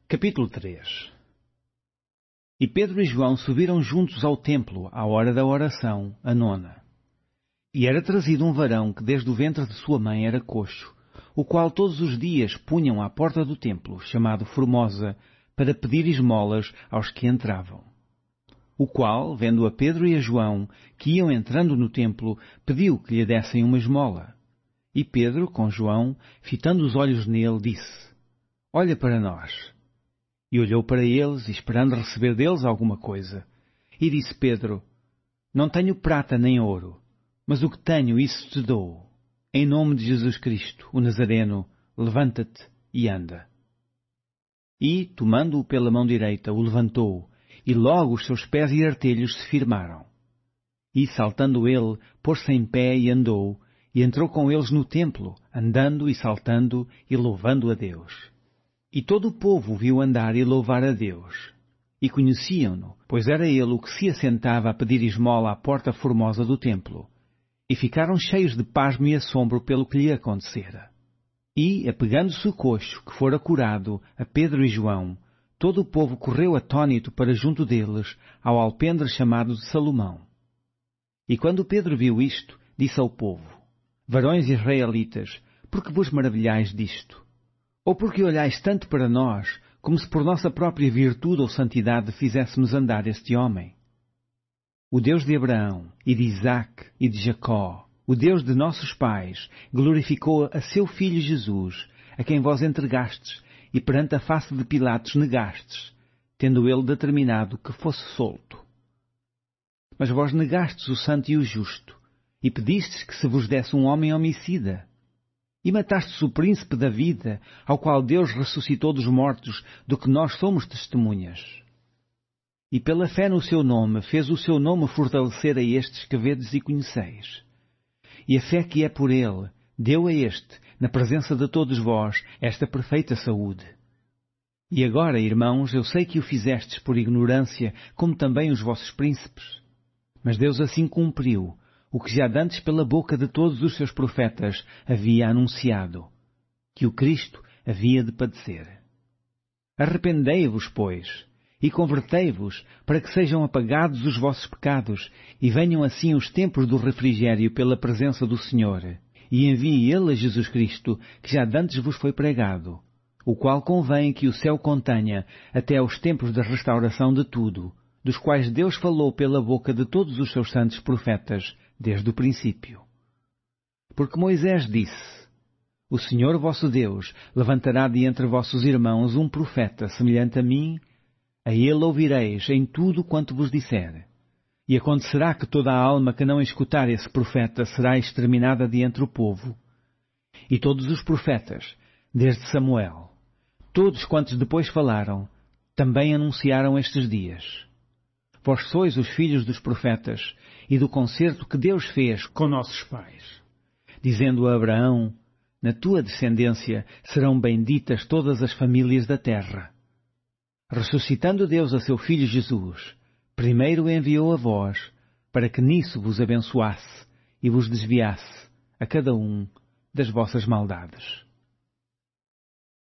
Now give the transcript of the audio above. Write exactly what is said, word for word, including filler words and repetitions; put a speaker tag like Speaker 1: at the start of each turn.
Speaker 1: Capítulo três. E Pedro e João subiram juntos ao templo à hora da oração, a nona. E era trazido um varão que desde o ventre de sua mãe era coxo, o qual todos os dias punham à porta do templo, chamado Formosa, para pedir esmolas aos que entravam. O qual, vendo a Pedro e a João, que iam entrando no templo, pediu que lhe dessem uma esmola. E Pedro, com João, fitando os olhos nele, disse: Olha para nós. E olhou para eles, esperando receber deles alguma coisa. E disse Pedro: Não tenho prata nem ouro, mas o que tenho, isso te dou. Em nome de Jesus Cristo, o Nazareno, levanta-te e anda. E, tomando-o pela mão direita, o levantou, e logo os seus pés e artelhos se firmaram. E, saltando ele, pôs-se em pé e andou, e entrou com eles no templo, andando e saltando e louvando a Deus. E todo o povo o viu andar e louvar a Deus. E conheciam-no, pois era ele o que se assentava a pedir esmola à porta formosa do templo. E ficaram cheios de pasmo e assombro pelo que lhe acontecera. E, apegando-se o coxo, que fora curado, a Pedro e João, todo o povo correu atônito para junto deles, ao alpendre chamado de Salomão. E quando Pedro viu isto, disse ao povo: Varões israelitas, por que vos maravilhais disto? Ou porque olhais tanto para nós, como se por nossa própria virtude ou santidade fizéssemos andar este homem? O Deus de Abraão, e de Isaque, e de Jacó, o Deus de nossos pais, glorificou a seu filho Jesus, a quem vós entregastes, e perante a face de Pilatos negastes, tendo ele determinado que fosse solto. Mas vós negastes o santo e o justo, e pedistes que se vos desse um homem homicida. E matastes o príncipe da vida, ao qual Deus ressuscitou dos mortos, do que nós somos testemunhas. E pela fé no seu nome, fez o seu nome fortalecer a estes que vedes e conheceis. E a fé que é por ele, deu a este, na presença de todos vós, esta perfeita saúde. E agora, irmãos, eu sei que o fizestes por ignorância, como também os vossos príncipes. Mas Deus assim cumpriu o que já dantes pela boca de todos os seus profetas havia anunciado, que o Cristo havia de padecer. Arrependei-vos, pois, e convertei-vos, para que sejam apagados os vossos pecados, e venham assim os tempos do refrigério pela presença do Senhor, e envie Ele a Jesus Cristo, que já dantes vos foi pregado, o qual convém que o céu contenha até aos tempos da restauração de tudo, dos quais Deus falou pela boca de todos os seus santos profetas, desde o princípio. Porque Moisés disse: O Senhor vosso Deus levantará de entre vossos irmãos um profeta semelhante a mim, a ele ouvireis em tudo quanto vos disser. E acontecerá que toda a alma que não escutar esse profeta será exterminada de entre o povo. E todos os profetas, desde Samuel, todos quantos depois falaram, também anunciaram estes dias. Vós sois os filhos dos profetas e do concerto que Deus fez com nossos pais, dizendo a Abraão: Na tua descendência serão benditas todas as famílias da terra. Ressuscitando Deus a seu Filho Jesus, primeiro o enviou a vós, para que nisso vos abençoasse e vos desviasse, a cada um, das vossas maldades.